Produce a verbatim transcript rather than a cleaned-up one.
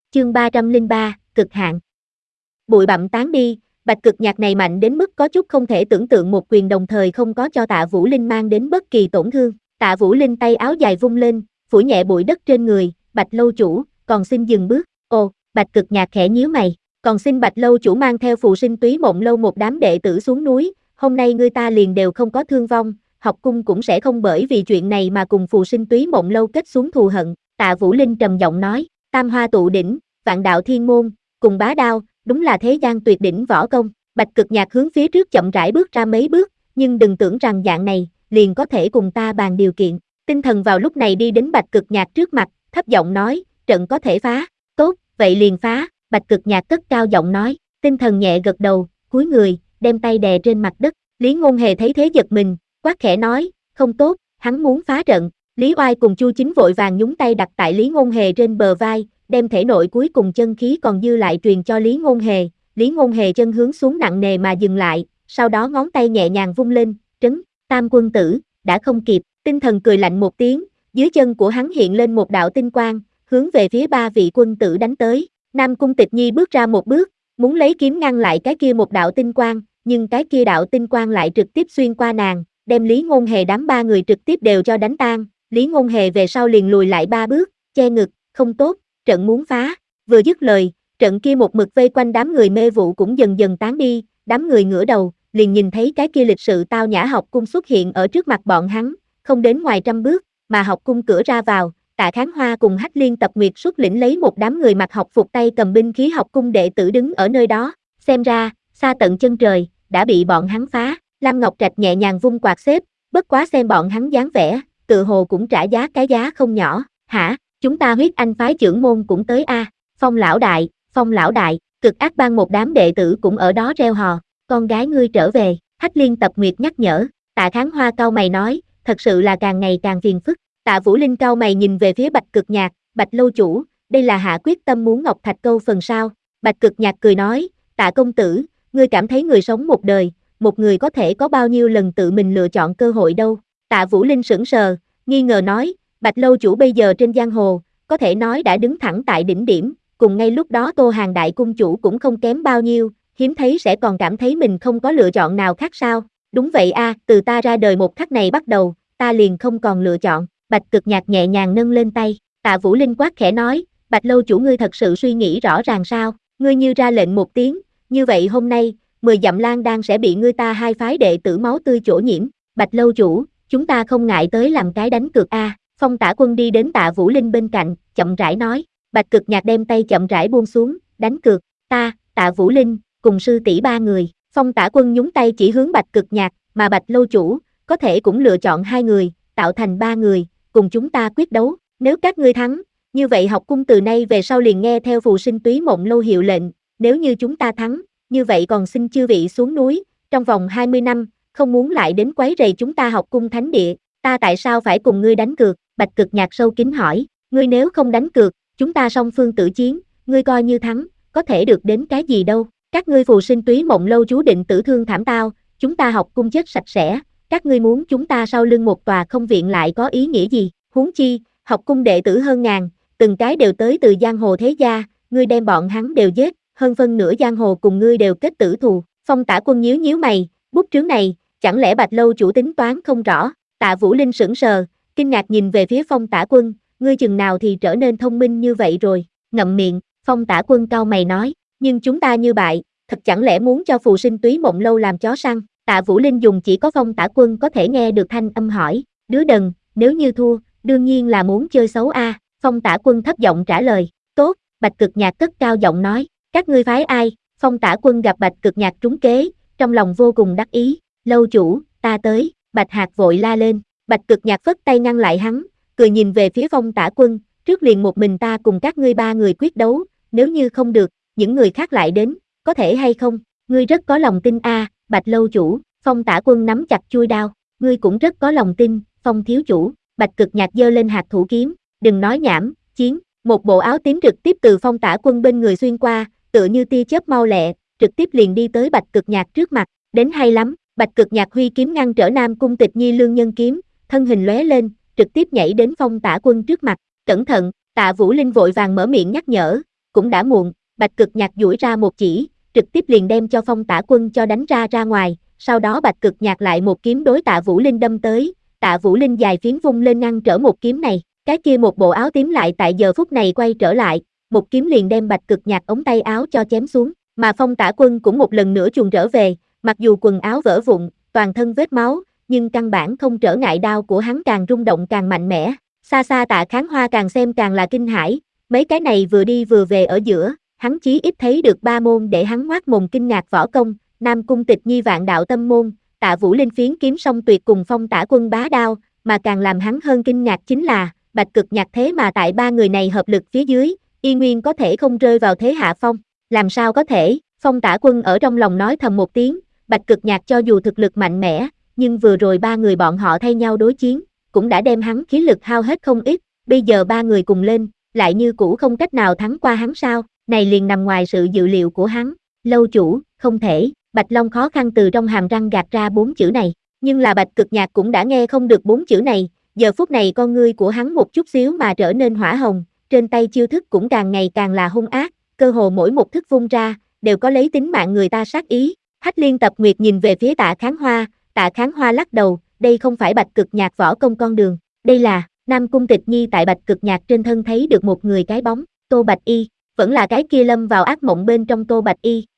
Chương ba trăm lẻ ba, cực hạn. Bụi bặm tán đi, Bạch Cực Nhạc này mạnh đến mức có chút không thể tưởng tượng, một quyền đồng thời không có cho Tạ Vũ Linh mang đến bất kỳ tổn thương. Tạ Vũ Linh tay áo dài vung lên, phủi nhẹ bụi đất trên người, Bạch lâu chủ, còn xin dừng bước. Ồ, Bạch Cực Nhạc khẽ nhíu mày, còn xin Bạch lâu chủ mang theo Phù Sinh Túy Mộng lâu một đám đệ tử xuống núi, hôm nay người ta liền đều không có thương vong, học cung cũng sẽ không bởi vì chuyện này mà cùng Phù Sinh Túy Mộng lâu kết xuống thù hận. Tạ Vũ Linh trầm giọng nói, Tam Hoa tụ đỉnh, Vạn đạo thiên môn, cùng bá đao, đúng là thế gian tuyệt đỉnh võ công. Bạch Cực Nhạc hướng phía trước chậm rãi bước ra mấy bước, nhưng đừng tưởng rằng dạng này liền có thể cùng ta bàn điều kiện. Tinh Thần vào lúc này đi đến Bạch Cực Nhạc trước mặt, thấp giọng nói, trận có thể phá. Tốt, vậy liền phá. Bạch Cực Nhạc cất cao giọng nói. Tinh Thần nhẹ gật đầu, cúi người, đem tay đè trên mặt đất. Lý Ngôn Hề thấy thế giật mình, quát khẽ nói, không tốt, hắn muốn phá trận. Lý Oai cùng Chu Chính vội vàng nhúng tay đặt tại Lý Ngôn Hề trên bờ vai, đem thể nội cuối cùng chân khí còn dư lại truyền cho Lý Ngôn Hề. Lý Ngôn Hề chân hướng xuống nặng nề mà dừng lại, sau đó ngón tay nhẹ nhàng vung lên, trấn, Tam quân tử, đã không kịp. Tinh Thần cười lạnh một tiếng, dưới chân của hắn hiện lên một đạo tinh quang, hướng về phía ba vị quân tử đánh tới. Nam Cung Tịch Nhi bước ra một bước, muốn lấy kiếm ngăn lại cái kia một đạo tinh quang, nhưng cái kia đạo tinh quang lại trực tiếp xuyên qua nàng, đem Lý Ngôn Hề đám ba người trực tiếp đều cho đánh tan. Lý Ngôn Hề về sau liền lùi lại ba bước, che ngực, không tốt, trận muốn phá. Vừa dứt lời, trận kia một mực vây quanh đám người mê vụ cũng dần dần tán đi, đám người ngửa đầu, liền nhìn thấy cái kia lịch sự tao nhã học cung xuất hiện ở trước mặt bọn hắn, không đến ngoài trăm bước, mà học cung cửa ra vào, Tạ Kháng Hoa cùng Hách Liên Tập Nguyệt xuất lĩnh lấy một đám người mặc học phục tay cầm binh khí học cung đệ tử đứng ở nơi đó, xem ra, xa tận chân trời, đã bị bọn hắn phá. Lam Ngọc Trạch nhẹ nhàng vung quạt xếp, bất quá xem bọn hắn dáng vẻ, tự hồ cũng trả giá cái giá không nhỏ. Hả, chúng ta Huyết Anh phái trưởng môn cũng tới a. Phong lão đại, Phong lão đại, Cực Ác bang một đám đệ tử cũng ở đó reo hò, con gái ngươi trở về. Hách Liên Tập Nguyệt nhắc nhở. Tạ Kháng Hoa cau mày nói, thật sự là càng ngày càng phiền phức. Tạ Vũ Linh cau mày nhìn về phía Bạch Cực Nhạc, Bạch lâu chủ, đây là hạ quyết tâm muốn Ngọc Thạch câu phần sao? Bạch Cực Nhạc cười nói, Tạ công tử, ngươi cảm thấy người sống một đời, một người có thể có bao nhiêu lần tự mình lựa chọn cơ hội đâu? Tạ Vũ Linh sững sờ, nghi ngờ nói, Bạch lâu chủ bây giờ trên giang hồ, có thể nói đã đứng thẳng tại đỉnh điểm, cùng ngay lúc đó Tô Hàng đại cung chủ cũng không kém bao nhiêu, hiếm thấy sẽ còn cảm thấy mình không có lựa chọn nào khác sao? Đúng vậy a, từ ta ra đời một khắc này bắt đầu, ta liền không còn lựa chọn. Bạch Cực Nhạc nhẹ nhàng nâng lên tay, Tạ Vũ Linh quát khẽ nói, Bạch lâu chủ ngươi thật sự suy nghĩ rõ ràng sao? Ngươi như ra lệnh một tiếng, như vậy hôm nay, mười dặm Lan Đan sẽ bị ngươi ta hai phái đệ tử máu tươi chỗ nhiễm. Bạch lâu chủ, chúng ta không ngại tới làm cái đánh cược a. Phong Tả Quân đi đến Tạ Vũ Linh bên cạnh, chậm rãi nói. Bạch Cực Nhạc đem tay chậm rãi buông xuống, đánh cược, ta, Tạ Vũ Linh, cùng sư tỷ ba người. Phong Tả Quân nhúng tay chỉ hướng Bạch Cực Nhạc, mà Bạch lâu chủ, có thể cũng lựa chọn hai người, tạo thành ba người, cùng chúng ta quyết đấu. Nếu các ngươi thắng, như vậy học cung từ nay về sau liền nghe theo Phù Sinh Túy Mộng lâu hiệu lệnh. Nếu như chúng ta thắng, như vậy còn xin chư vị xuống núi, trong vòng hai mươi năm, không muốn lại đến quấy rầy chúng ta học cung thánh địa. Ta tại sao phải cùng ngươi đánh cược? Bạch Cực Nhạc sâu kín hỏi, ngươi nếu không đánh cược, chúng ta song phương tử chiến, ngươi coi như thắng, có thể được đến cái gì đâu? Các ngươi Phù Sinh Túy Mộng lâu chú định tử thương thảm tao, chúng ta học cung chết sạch sẽ, các ngươi muốn chúng ta sau lưng một tòa không viện lại có ý nghĩa gì? Huống chi, học cung đệ tử hơn ngàn, từng cái đều tới từ giang hồ thế gia, ngươi đem bọn hắn đều giết, hơn phân nửa giang hồ cùng ngươi đều kết tử thù. Phong Tả Quân nhíu nhíu mày, bút trướng này, chẳng lẽ Bạch lâu chủ tính toán không rõ? Tạ Vũ Linh sững sờ, kinh ngạc nhìn về phía Phong Tả Quân, ngươi chừng nào thì trở nên thông minh như vậy rồi? Ngậm miệng, Phong Tả Quân cau mày nói, nhưng chúng ta như bại, thật chẳng lẽ muốn cho Phù Sinh Túy Mộng lâu làm chó săn? Tạ Vũ Linh dùng chỉ có Phong Tả Quân có thể nghe được thanh âm hỏi, đứa đần, nếu như thua, đương nhiên là muốn chơi xấu a. Phong Tả Quân thấp giọng trả lời, tốt. Bạch Cực Nhạc cất cao giọng nói, các ngươi phái ai? Phong Tả Quân gặp Bạch Cực Nhạc trúng kế, trong lòng vô cùng đắc ý, lâu chủ, ta tới. Bạch Hạc vội la lên, Bạch Cực Nhạc phất tay ngăn lại hắn, cười nhìn về phía Phong Tả Quân, trước liền một mình ta cùng các ngươi ba người quyết đấu, nếu như không được, những người khác lại đến, có thể hay không? Ngươi rất có lòng tin a. Bạch lâu chủ. Phong Tả Quân nắm chặt chuôi đao, ngươi cũng rất có lòng tin, Phong thiếu chủ. Bạch Cực Nhạc giơ lên hạt thủ kiếm, đừng nói nhảm, chiến. Một bộ áo tím trực tiếp từ Phong Tả Quân bên người xuyên qua, tựa như tia chớp mau lẹ, trực tiếp liền đi tới Bạch Cực Nhạc trước mặt, đến hay lắm. Bạch Cực Nhạc huy kiếm ngăn trở Nam Cung Tịch Nhi lương nhân kiếm, thân hình lóe lên, trực tiếp nhảy đến Phong Tả Quân trước mặt. Cẩn thận! Tạ Vũ Linh vội vàng mở miệng nhắc nhở, cũng đã muộn, Bạch Cực Nhạc duỗi ra một chỉ, trực tiếp liền đem cho Phong Tả Quân cho đánh ra ra ngoài, sau đó Bạch Cực Nhạc lại một kiếm đối Tạ Vũ Linh đâm tới, Tạ Vũ Linh dài phiến vung lên ngăn trở một kiếm này, cái kia một bộ áo tím lại tại giờ phút này quay trở lại, một kiếm liền đem Bạch Cực Nhạc ống tay áo cho chém xuống, mà Phong Tả Quân cũng một lần nữa chuồn trở về, mặc dù quần áo vỡ vụn, toàn thân vết máu, nhưng căn bản không trở ngại đao của hắn càng rung động càng mạnh mẽ, xa xa Tạ Kháng Hoa càng xem càng là kinh hãi, mấy cái này vừa đi vừa về ở giữa, hắn chí ít thấy được ba môn để hắn ngoác mồm kinh ngạc võ công, Nam Cung Tịch Nhi vạn đạo tâm môn, Tạ Vũ Linh phiến kiếm song tuyệt cùng Phong Tả Quân bá đao, mà càng làm hắn hơn kinh ngạc chính là, Bạch Cực Nhạc thế mà tại ba người này hợp lực phía dưới, y nguyên có thể không rơi vào thế hạ phong, làm sao có thể, Phong Tả Quân ở trong lòng nói thầm một tiếng, Bạch Cực Nhạc cho dù thực lực mạnh mẽ, nhưng vừa rồi ba người bọn họ thay nhau đối chiến, cũng đã đem hắn khí lực hao hết không ít, bây giờ ba người cùng lên, lại như cũ không cách nào thắng qua hắn sao, này liền nằm ngoài sự dự liệu của hắn, lâu chủ, không thể, Bạch Long khó khăn từ trong hàm răng gạt ra bốn chữ này, nhưng là Bạch Cực Nhạc cũng đã nghe không được bốn chữ này, giờ phút này con ngươi của hắn một chút xíu mà trở nên hỏa hồng, trên tay chiêu thức cũng càng ngày càng là hung ác, cơ hồ mỗi một thức vung ra, đều có lấy tính mạng người ta sát ý, Hách Liên Tập Nguyệt nhìn về phía Tạ Kháng Hoa, Tạ Kháng Hoa lắc đầu, đây không phải Bạch Cực Nhạc võ công con đường, đây là, Nam Cung Tịch Nhi tại Bạch Cực Nhạc trên thân thấy được một người cái bóng, Tô Bạch Y, vẫn là cái kia lâm vào ác mộng bên trong Tô Bạch Y,